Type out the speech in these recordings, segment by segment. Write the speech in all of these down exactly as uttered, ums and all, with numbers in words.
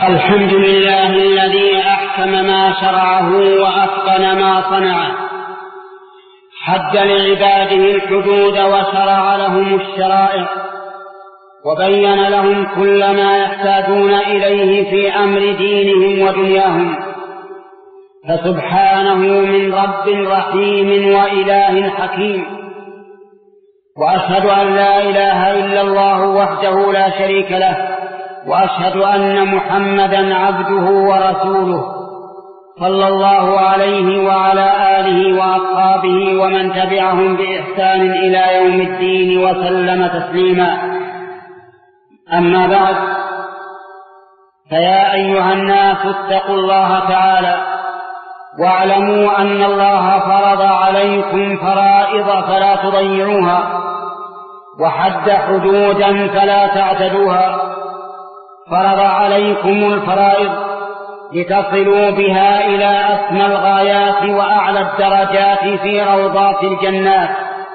الحمد لله الذي أحكم ما شرعه وأتقن ما صنعه، حد لعباده الحدود وشرع لهم الشرائع، وبين لهم كل ما يحتاجون إليه في أمر دينهم ودنياهم، فسبحانه من رب رحيم وإله حكيم. وأشهد أن لا إله إلا الله وحده لا شريك له، وأشهد أن محمدا عبده ورسوله صلى الله عليه وعلى آله وأصحابه ومن تبعهم بإحسان إلى يوم الدين وسلم تسليما. أما بعد، فيا أيها الناس اتقوا الله تعالى واعلموا أن الله فرض عليكم فرائض فلا تضيعوها، وحد حدودا فلا تعتدوها. فرض عليكم الفرائض لتصلوا بها إلى أسمى الغايات وأعلى الدرجات في روضات الجنات،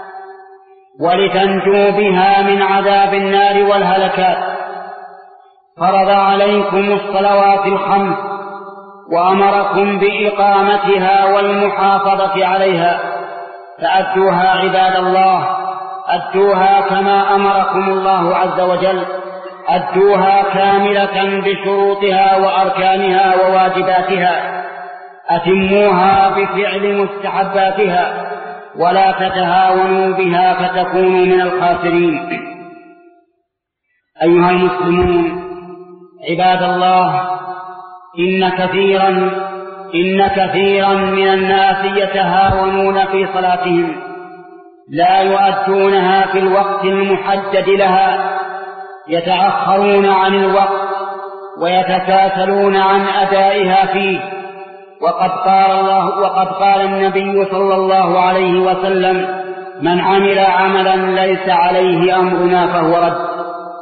ولتنجوا بها من عذاب النار والهلكات. فرض عليكم الصلوات الخمس وأمركم بإقامتها والمحافظة عليها، فأدوها عباد الله، أدوها كما أمركم الله عز وجل، أدوها كاملة بشروطها وأركانها وواجباتها، أتموها بفعل مستحباتها، ولا تتهاونوا بها فتكونوا من الخاسرين. أيها المسلمون عباد الله، إن كثيرا إن كثيرا من الناس يتهاونون في صلاتهم، لا يؤدونها في الوقت المحدد لها، يتأخرون عن الوقت ويتكاسلون عن أدائها فيه. وقد قال الله وقد قال النبي صلى الله عليه وسلم: من عمل عملا ليس عليه أمرنا فهو رد.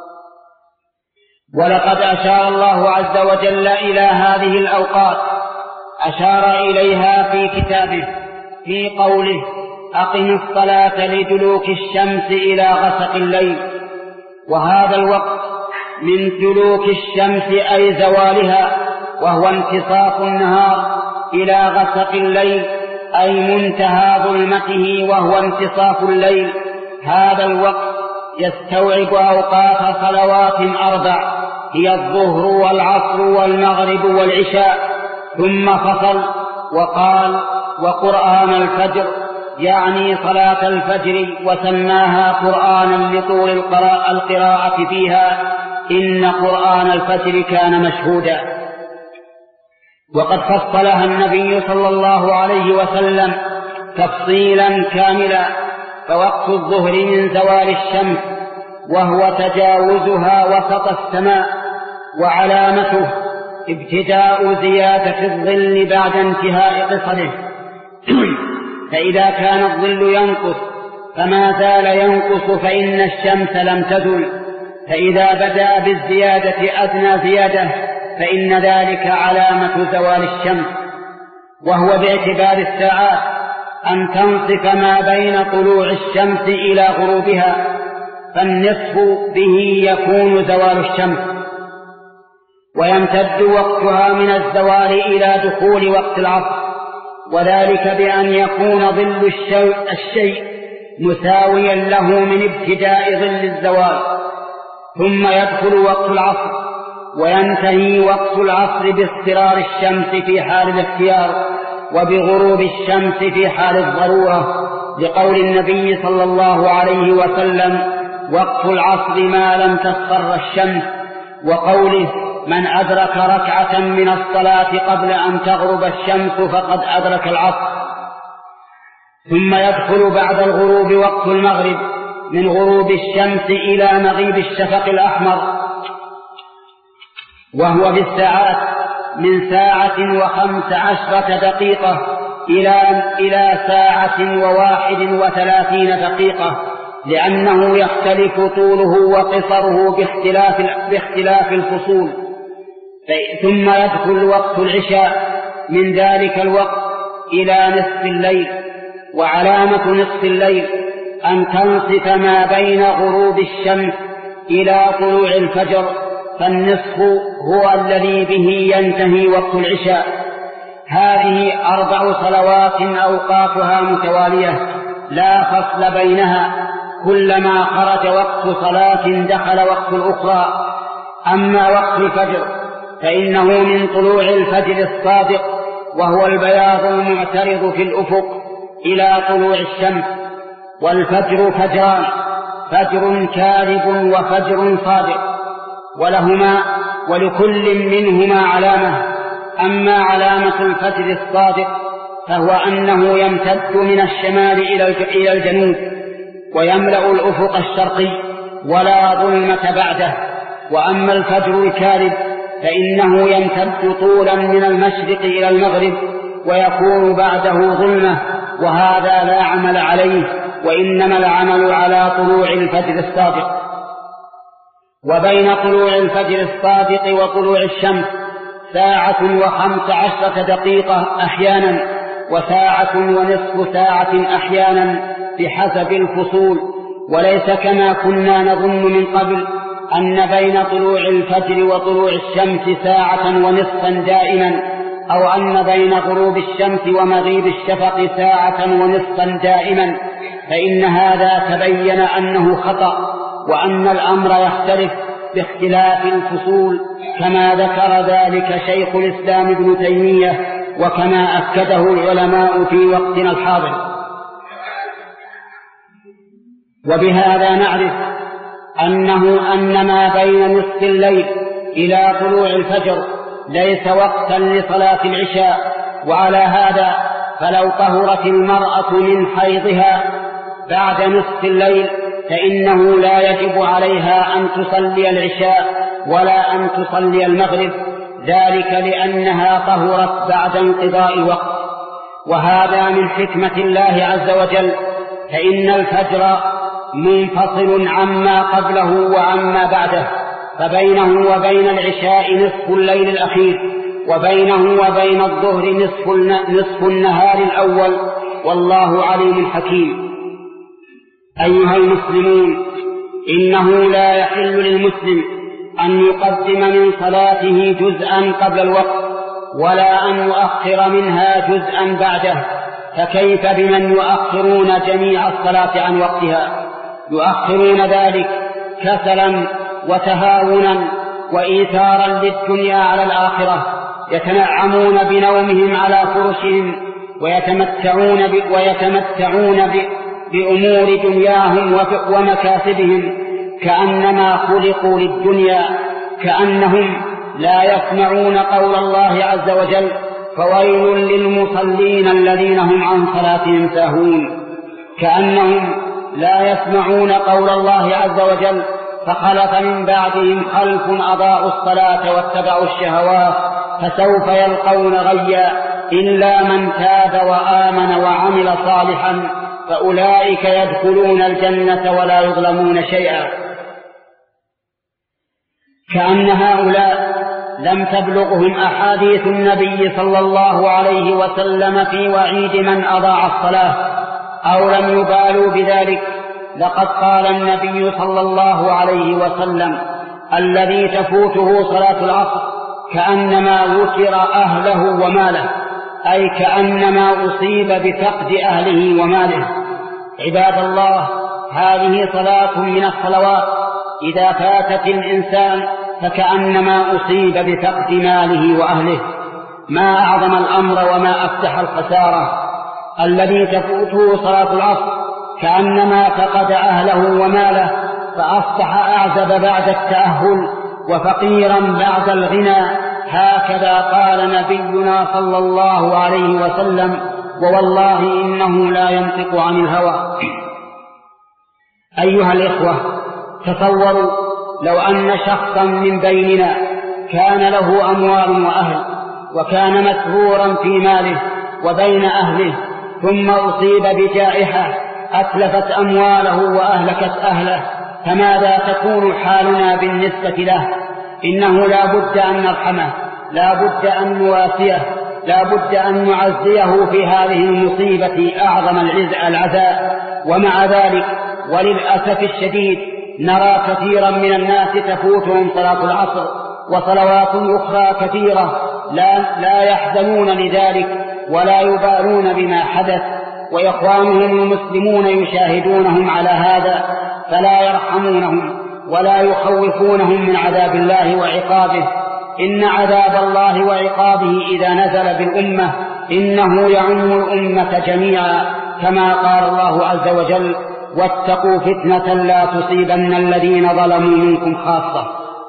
ولقد أشار الله عز وجل إلى هذه الأوقات، أشار إليها في كتابه في قوله: أقم الصلاة لدلوك الشمس إلى غسق الليل. وهذا الوقت من دلوك الشمس أي زوالها، وهو انتصاف النهار، إلى غسق الليل أي منتهى ظلمته وهو انتصاف الليل. هذا الوقت يستوعب أوقات صلوات أربع، هي الظهر والعصر والمغرب والعشاء، ثم فصل وقال: وقرآن الفجر، يعني صلاة الفجر، وسماها قرآنا لطول القراءة فيها، إن قرآن الفجر كان مشهودا. وقد فصلها النبي صلى الله عليه وسلم تفصيلا كاملا. فوقت الظهر من زوال الشمس، وهو تجاوزها وسط السماء، وعلامته ابتداء زيادة الظل بعد انتهاء قصره. فإذا كان الظل ينقص فما زال ينقص فإن الشمس لم تزل، فإذا بدأ بالزيادة أدنى زيادة فإن ذلك علامة زوال الشمس. وهو باعتبار الساعات أن تنصف ما بين طلوع الشمس إلى غروبها، فالنصف به يكون زوال الشمس، ويمتد وقتها من الزوال إلى دخول وقت العصر، وذلك بأن يكون ظل الشيء, الشيء مساويا له من ابتداء ظل الزوال، ثم يدخل وقت العصر، وينتهي وقت العصر باصفرار الشمس في حال الاختيار، وبغروب الشمس في حال الضرورة، لقول النبي صلى الله عليه وسلم: وقت العصر ما لم تصفر الشمس، وقوله: من أدرك ركعة من الصلاة قبل أن تغرب الشمس فقد أدرك العصر. ثم يدخل بعد الغروب وقت المغرب، من غروب الشمس إلى مغيب الشفق الأحمر، وهو بالساعات من ساعة وخمس عشرة دقيقة إلى إلى ساعة وواحد وثلاثين دقيقة، لأنه يختلف طوله وقصره باختلاف, باختلاف الفصول. ثم يدخل وقت العشاء من ذلك الوقت إلى نصف الليل. وعلامة نصف الليل أن تنصف ما بين غروب الشمس إلى طلوع الفجر فالنصف هو الذي به ينتهي وقت العشاء. هذه أربع صلوات أوقاتها متوالية لا فصل بينها، كلما خرج وقت صلاة دخل وقت الأخرى. أما وقت الفجر فإنه من طلوع الفجر الصادق وهو البياض المعترض في الأفق إلى طلوع الشمس. والفجر فجران: فجر كاذب وفجر صادق، ولهما ولكل منهما علامة. أما علامة الفجر الصادق فهو أنه يمتد من الشمال إلى الجنوب ويملأ الأفق الشرقي ولا ظلمة بعده. وأما الفجر الكاذب فإنه يمتد طولا من المشرق إلى المغرب ويكون بعده ظلمة، وهذا لا عمل عليه، وإنما العمل على طلوع الفجر الصادق. وبين طلوع الفجر الصادق وطلوع الشمس ساعة وخمس عشرة دقيقة أحيانا، وساعة ونصف ساعة أحيانا بحسب الفصول. وليس كما كنا نظن من قبل أن بين طلوع الفجر وطلوع الشمس ساعة ونصفا دائما، أو أن بين غروب الشمس ومغيب الشفق ساعة ونصفا دائما، فإن هذا تبين أنه خطأ، وأن الأمر يختلف باختلاف الفصول، كما ذكر ذلك شيخ الإسلام ابن تيمية، وكما أكده العلماء في وقتنا الحاضر. وبهذا نعرف أنه أن ما بين نصف الليل إلى طلوع الفجر ليس وقتا لصلاة العشاء. وعلى هذا فلو طهرت المرأة من حيضها بعد نصف الليل فإنه لا يجب عليها أن تصلي العشاء ولا أن تصلي المغرب، ذلك لأنها طهرت بعد انقضاء الوقت. وهذا من حكمة الله عز وجل، فإن الفجر منفصل عما قبله وعما بعده، فبينه وبين العشاء نصف الليل الأخير، وبينه وبين الظهر نصف, نصف النهار الأول، والله عليم حكيم. أيها المسلمون، إنه لا يحل للمسلم أن يقدم من صلاته جزءا قبل الوقت ولا أن يؤخر منها جزءا بعده، فكيف بمن يؤخرون جميع الصلاة عن وقتها؟ يؤخرون ذلك كسلا وتهاونا وإيثارا للدنيا على الآخرة، يتنعمون بنومهم على فرشهم ويتمتعون, ب... ويتمتعون ب... بأمور دنياهم ومكاسبهم كأنما خلقوا للدنيا، كأنهم لا يسمعون قول الله عز وجل: فويل للمصلين الذين هم عن صلاتهم ساهون. كأنهم لا يسمعون قول الله عز وجل: فخلف من بعدهم خلف أضاعوا الصلاة واتبعوا الشهوات فسوف يلقون غيا إلا من تاب وآمن وعمل صالحا فأولئك يدخلون الجنة ولا يظلمون شيئا. كأن هؤلاء لم تبلغهم أحاديث النبي صلى الله عليه وسلم في وعيد من أضاع الصلاة، أو لم يبالوا بذلك. لقد قال النبي صلى الله عليه وسلم: الذي تفوته صلاة العصر كأنما وتر أهله وماله، أي كأنما أصيب بفقد أهله وماله. عباد الله، هذه صلاة من الصلوات إذا فاتت الإنسان فكأنما أصيب بفقد ماله وأهله. ما أعظم الأمر وما أفتح الخسارة. الذي تفوته صلاة العصر كأنما فقد أهله وماله، فأصبح أعزب بعد التأهل وفقيرا بعد الغنى. هكذا قال نبينا صلى الله عليه وسلم: ووالله إنه لا ينطق عن الهوى. أيها الإخوة، تصوروا لو أن شخصا من بيننا كان له أموال وأهل وكان مسرورا في ماله وبين أهله، ثم أصيب بجائحة أتلفت أمواله وأهلكت أهله، فماذا تكون حالنا بالنسبة له؟ إنه لا بد أن نرحمه، لا بد أن نواسيه، لا بد أن نعزيه في هذه المصيبة أعظم العزاء. ومع ذلك وللأسف الشديد نرى كثيرا من الناس تفوتهم صلاة العصر وصلوات أخرى كثيرة لا, لا يحزنون لذلك ولا يبالون بما حدث، وإخوانهم المسلمون يشاهدونهم على هذا فلا يرحمونهم ولا يخوفونهم من عذاب الله وعقابه. إن عذاب الله وعقابه إذا نزل بالأمة إنه يعم الأمة جميعا، كما قال الله عز وجل: واتقوا فتنة لا تصيبن الذين ظلموا منكم خاصة.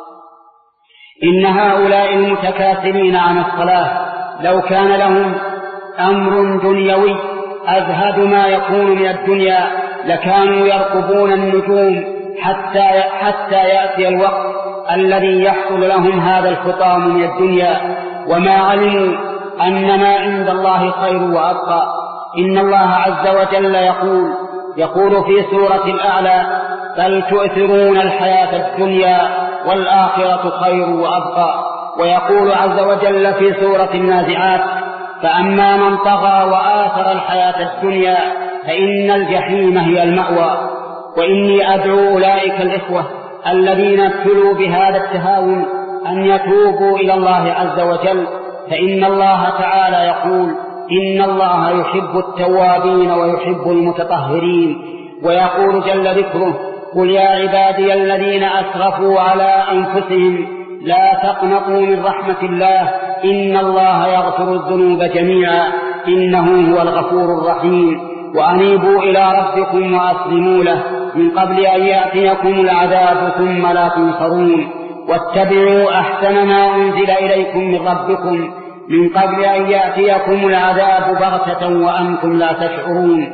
إن هؤلاء المتكاسلين عن الصلاة لو كان لهم أمر دنيوي أزهد ما يكون من الدنيا لكانوا يرقبون النجوم حتى حتى يأتي الوقت الذي يحصل لهم هذا الخطام من الدنيا، وما علموا أن ما عند الله خير وأبقى. إن الله عز وجل يقول يقول في سورة الأعلى: بل تؤثرون الحياة الدنيا والآخرة خير وأبقى. ويقول عز وجل في سورة النازعات: فأما من طغى وآثر الحياة الدنيا فإن الجحيم هي المأوى. وإني أدعو أولئك الإخوة الذين ابتلوا بهذا التهاون أن يتوبوا إلى الله عز وجل، فإن الله تعالى يقول: إن الله يحب التوابين ويحب المتطهرين. ويقول جل ذكره: قل يا عبادي الذين أسرفوا على أنفسهم لا تقنطوا من رحمة الله إن الله يغفر الذنوب جميعا إنه هو الغفور الرحيم. وأنيبوا إلى ربكم وأسلموا له من قبل أن يأتيكم العذاب ثم لا تنصرون. واتبعوا أحسن ما أنزل إليكم من ربكم من قبل أن يأتيكم العذاب بغتة وأنتم لا تشعرون.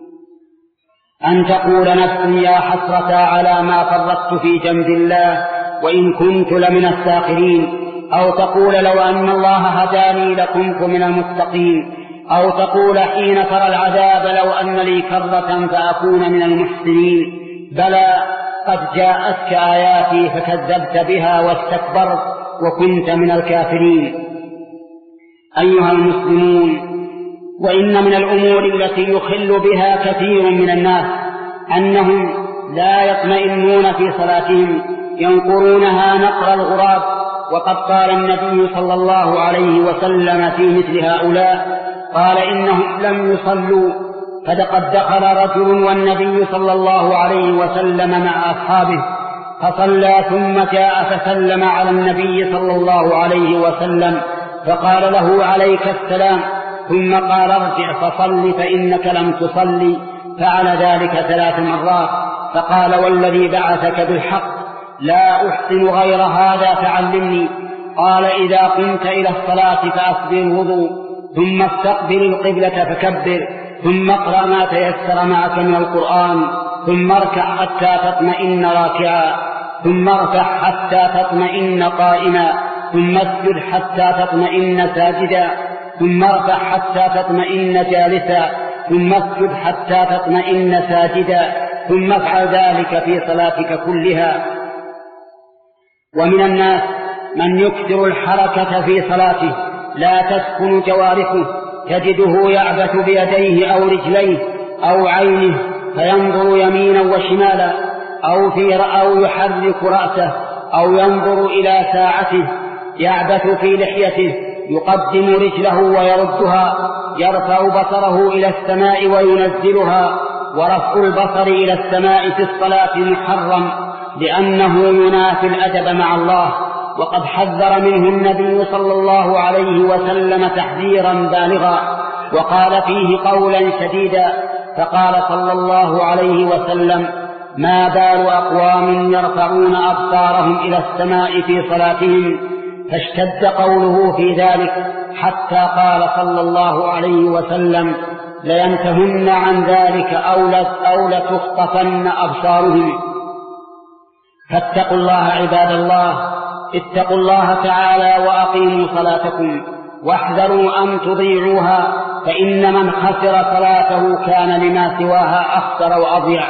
أن تقول نفس يا حسرة على ما فرطت في جنب الله وإن كنت لمن الساخرين، أو تقول لو أن الله هداني لكنت من المتقين، أو تقول حين ترى العذاب لو أن لي كرة فأكون من المحسنين. بلى قد جاءتك آياتي فكذبت بها واستكبرت وكنت من الكافرين. أيها المسلمون، وإن من الأمور التي يخل بها كثير من الناس أنهم لا يطمئنون في صلاتهم، ينقرونها نقر الغراب. وقد قال النبي صلى الله عليه وسلم في مثل هؤلاء قال: إنهم لم يصلوا. فقد دخل رجل والنبي صلى الله عليه وسلم مع أصحابه فصلى ثم جاء فسلم على النبي صلى الله عليه وسلم فقال له: عليك السلام. ثم قال: ارجع فصل فإنك لم تصلي. فعل ذلك ثلاث مرات. فقال: والذي بعثك بالحق لا أحسن غير هذا فعلمني. قال: إذا قمت إلى الصلاة فأسبغ الوضوء ثم استقبل القبلة فكبر ثم اقرأ ما تيسر معك من القرآن ثم اركع حتى تطمئن راكعا ثم اركع حتى تطمئن قائما ثم اسجد حتى تطمئن ساجدا ثم اركع حتى تطمئن جالسا ثم اسجد حتى تطمئن ساجدا ثم افعل ذلك في صلاتك كلها. ومن الناس من يكثر الحركة في صلاته لا تسكن جوارحه، تجده يعبث بيديه أو رجليه أو عينه فينظر يمينا وشمالا أو, في أو يحرك رأسه أو ينظر إلى ساعته، يعبث في لحيته، يقدم رجله ويردها، يرفع بصره إلى السماء وينزلها. ورفع البصر إلى السماء في الصلاة محرم لأنه ينافي الأدب مع الله، وقد حذر منه النبي صلى الله عليه وسلم تحذيرا بالغا وقال فيه قولا شديدا. فقال صلى الله عليه وسلم: ما بال أقوام يرفعون أبصارهم إلى السماء في صلاتهم؟ فاشتد قوله في ذلك حتى قال صلى الله عليه وسلم: لينتهن عن ذلك أو لتخطفن أبصارهم. فاتقوا الله عباد الله، اتقوا الله تعالى وأقيموا صلاتكم واحذروا أن تضيعوها، فإن من خسر صلاته كان لما سواها أخسر وأضيع.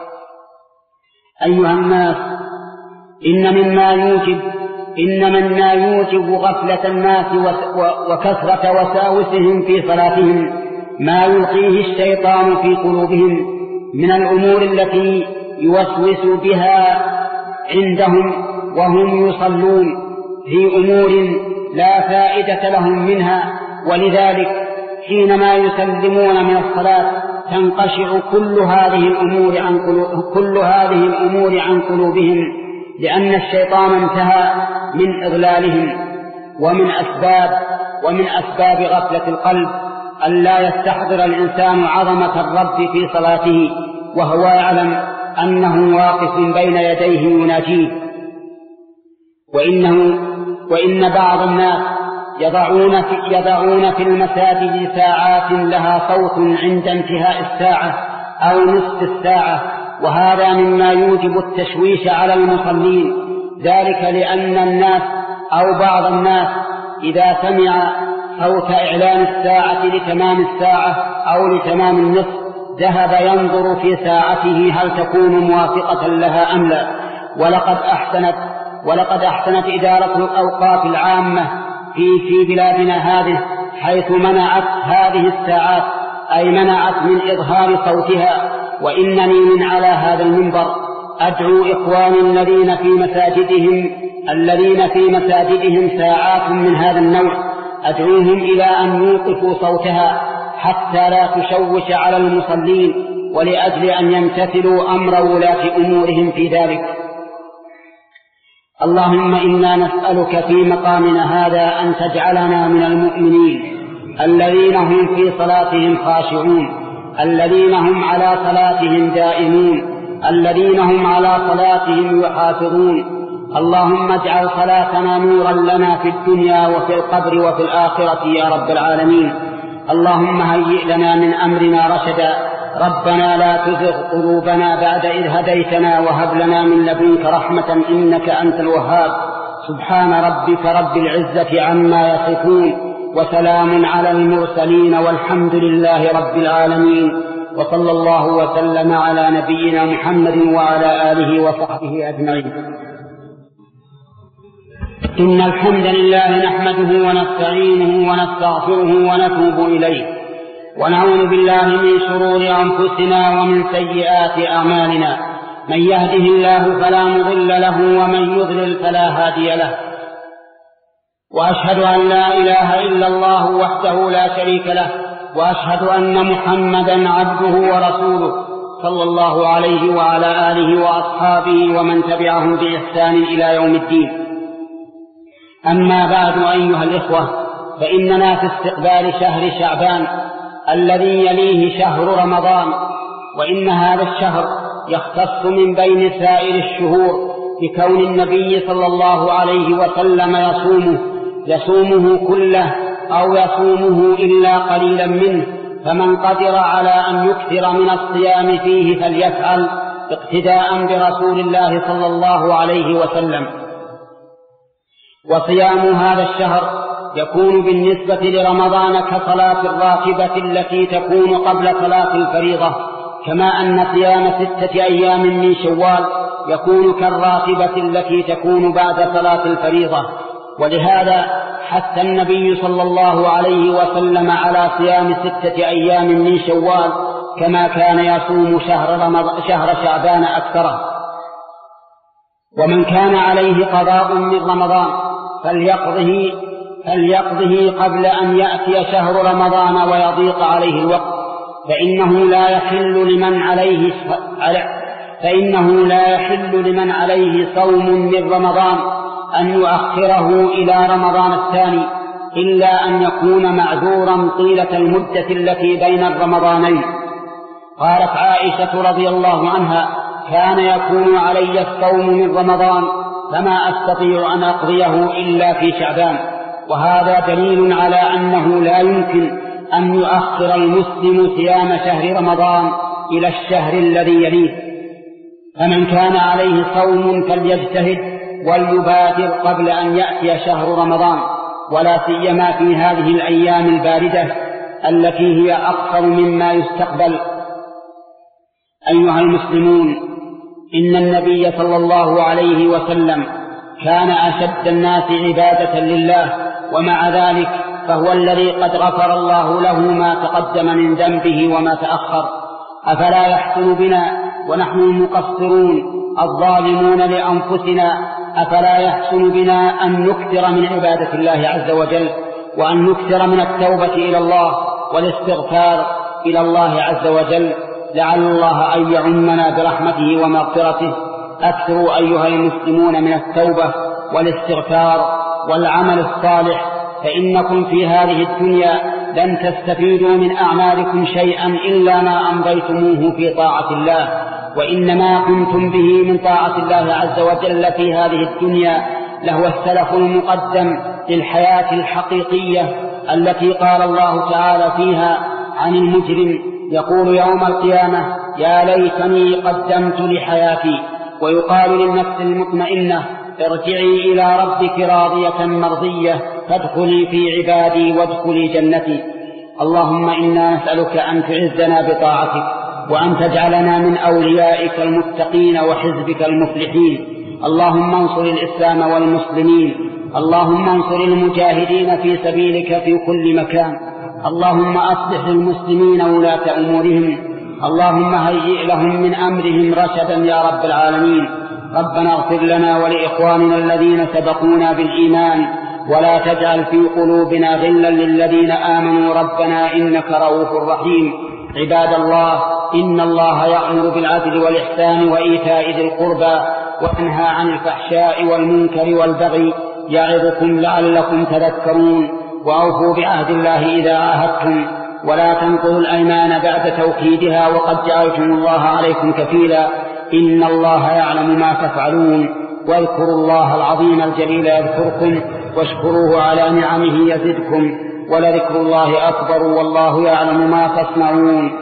أيها الناس، إن مما يوجب إن مما يوجب غفلة الناس وكثرة وساوسهم في صلاتهم ما يلقيه الشيطان في قلوبهم من الأمور التي يوسوس بها عندهم وهم يصلون في أمور لا فائدة لهم منها، ولذلك حينما يسلمون من الصلاة تنقشع كل هذه الأمور عن قلوب كل هذه الأمور عن قلوبهم، لأن الشيطان انتهى من إضلالهم. ومن أسباب ومن أسباب غفلة القلب أن لا يستحضر الإنسان عظمة الرب في صلاته وهو يعلم أنه واقف بين يديه يناجيه. وإنه وإن بعض الناس يضعون في, يضعون في المساجد ساعات لها صوت عند انتهاء الساعة أو نصف الساعة، وهذا مما يوجب التشويش على المصلين، ذلك لأن الناس أو بعض الناس إذا سمع صوت إعلان الساعة لتمام الساعة أو لتمام النصف ذهب ينظر في ساعته هل تكون موافقة لها أم لا. ولقد أحسنت ولقد أحسنت إدارة الأوقاف العامة في في بلادنا هذه، حيث منعت هذه الساعات، أي منعت من إظهار صوتها. وإنني من على هذا المنبر أدعو إخواني الذين في مساجدهم الذين في مساجدهم ساعات من هذا النوع، أدعوهم إلى أن يوقفوا صوتها حتى لا تشوش على المصلين، ولأجل أن يمتثلوا أمر ولاة أمورهم في ذلك. اللهم إنا نسألك في مقامنا هذا أن تجعلنا من المؤمنين الذين هم في صلاتهم خاشعون، الذين هم على صلاتهم دائمون، الذين هم على صلاتهم يحافظون. اللهم اجعل صلاتنا نورا لنا في الدنيا وفي القبر وفي الآخرة يا رب العالمين. اللهم هيئ لنا من أمرنا رشدا. ربنا لا تزغ قلوبنا بعد إذ هديتنا وهب لنا من لدنك رحمة إنك أنت الوهاب. سبحان ربك رب العزة عما يصفون، وسلام على المرسلين، والحمد لله رب العالمين. وصلى الله وسلم على نبينا محمد وعلى آله وصحبه أجمعين. إن الحمد لله نحمده ونستعينه ونستغفره ونتوب إليه، ونعوذ بالله من شرور أنفسنا ومن سيئات أعمالنا. من يهده الله فلا مضل له ومن يضلل فلا هادي له. وأشهد أن لا إله إلا الله وحده لا شريك له، وأشهد أن محمدا عبده ورسوله صلى الله عليه وعلى آله وأصحابه ومن تبعهم بإحسان إلى يوم الدين. أما بعد أيها الإخوة، فإننا في استقبال شهر شعبان الذي يليه شهر رمضان، وإن هذا الشهر يختص من بين سائر الشهور بكون النبي صلى الله عليه وسلم يصومه يصومه كله أو يصومه إلا قليلا منه، فمن قدر على أن يكثر من الصيام فيه فليفعل اقتداء برسول الله صلى الله عليه وسلم. وصيام هذا الشهر يكون بالنسبة لرمضان كصلاة الراتبة التي تكون قبل صلاة الفريضة، كما أن صيام ستة أيام من شوال يكون كالراتبة التي تكون بعد صلاة الفريضة. ولهذا حث النبي صلى الله عليه وسلم على صيام ستة أيام من شوال، كما كان يصوم شهر, رمض... شهر شعبان أكثره. ومن كان عليه قضاء من رمضان فليقضه فليقضه قبل أن يأتي شهر رمضان ويضيق عليه الوقت، فإنه لا يحل لمن عليه فإنه لا يحل لمن عليه صوم من رمضان أن يؤخره إلى رمضان الثاني، إلا أن يكون معذورا طيلة المدة التي بين الرمضانين. قالت عائشة رضي الله عنها: كان يكون علي الصوم من رمضان فما أستطيع أن أقضيه إلا في شعبان. وهذا دليل على أنه لا يمكن أن يؤخر المسلم صيام شهر رمضان إلى الشهر الذي يليه. فمن كان عليه صوم فليجتهد وليبادر قبل أن يأتي شهر رمضان، ولا سيما في هذه الأيام الباردة التي هي أكثر مما يستقبل. أيها المسلمون، إن النبي صلى الله عليه وسلم كان أشد الناس عبادة لله، ومع ذلك فهو الذي قد غفر الله له ما تقدم من ذنبه وما تأخر. أفلا يحسن بنا ونحن المقصرون الظالمون لأنفسنا، أفلا يحسن بنا أن نكثر من عبادة الله عز وجل، وأن نكثر من التوبة إلى الله والاستغفار إلى الله عز وجل، لعل الله أن يعمنا برحمته ومغفرته. أكثروا أيها المسلمون من التوبة والاستغفار والعمل الصالح، فإنكم في هذه الدنيا لن تستفيدوا من أعمالكم شيئا إلا ما أمضيتموه في طاعة الله، وإنما كنتم به من طاعة الله عز وجل في هذه الدنيا لهو السلف المقدم للحياة الحقيقية التي قال الله تعالى فيها عن المجرم يقول يوم القيامة يا ليتني قدمت لحياتي، ويقال للنفس المطمئنة ارجعي إلى ربك راضية مرضية فادخلي في عبادي وادخلي جنتي. اللهم إنا نسألك أن تعزنا بطاعتك، وأن تجعلنا من أوليائك المتقين وحزبك المفلحين. اللهم انصر الإسلام والمسلمين، اللهم انصر المجاهدين في سبيلك في كل مكان، اللهم أصلح المسلمين ولاة أمورهم، اللهم هيئ لهم من أمرهم رشدا يا رب العالمين. ربنا اغفر لنا ولإخواننا الذين سبقونا بالإيمان، ولا تجعل في قلوبنا غلا للذين آمنوا ربنا إنك رؤوف رحيم. عباد الله، إن الله يأمر بالعدل والإحسان وإيتاء ذي القربى وينهى عن الفحشاء والمنكر والبغي يعظكم لعلكم تذكرون. وأوفوا بعهد الله إذا عاهدتم، ولا تنقضوا الأيمان بعد توكيدها وقد جعلتم الله عليكم كفيلا، إن الله يعلم ما تفعلون. واذكروا الله العظيم الجليل يذكركم، واشكروه على نعمه يزدكم، ولذكر الله أكبر والله يعلم ما تصنعون.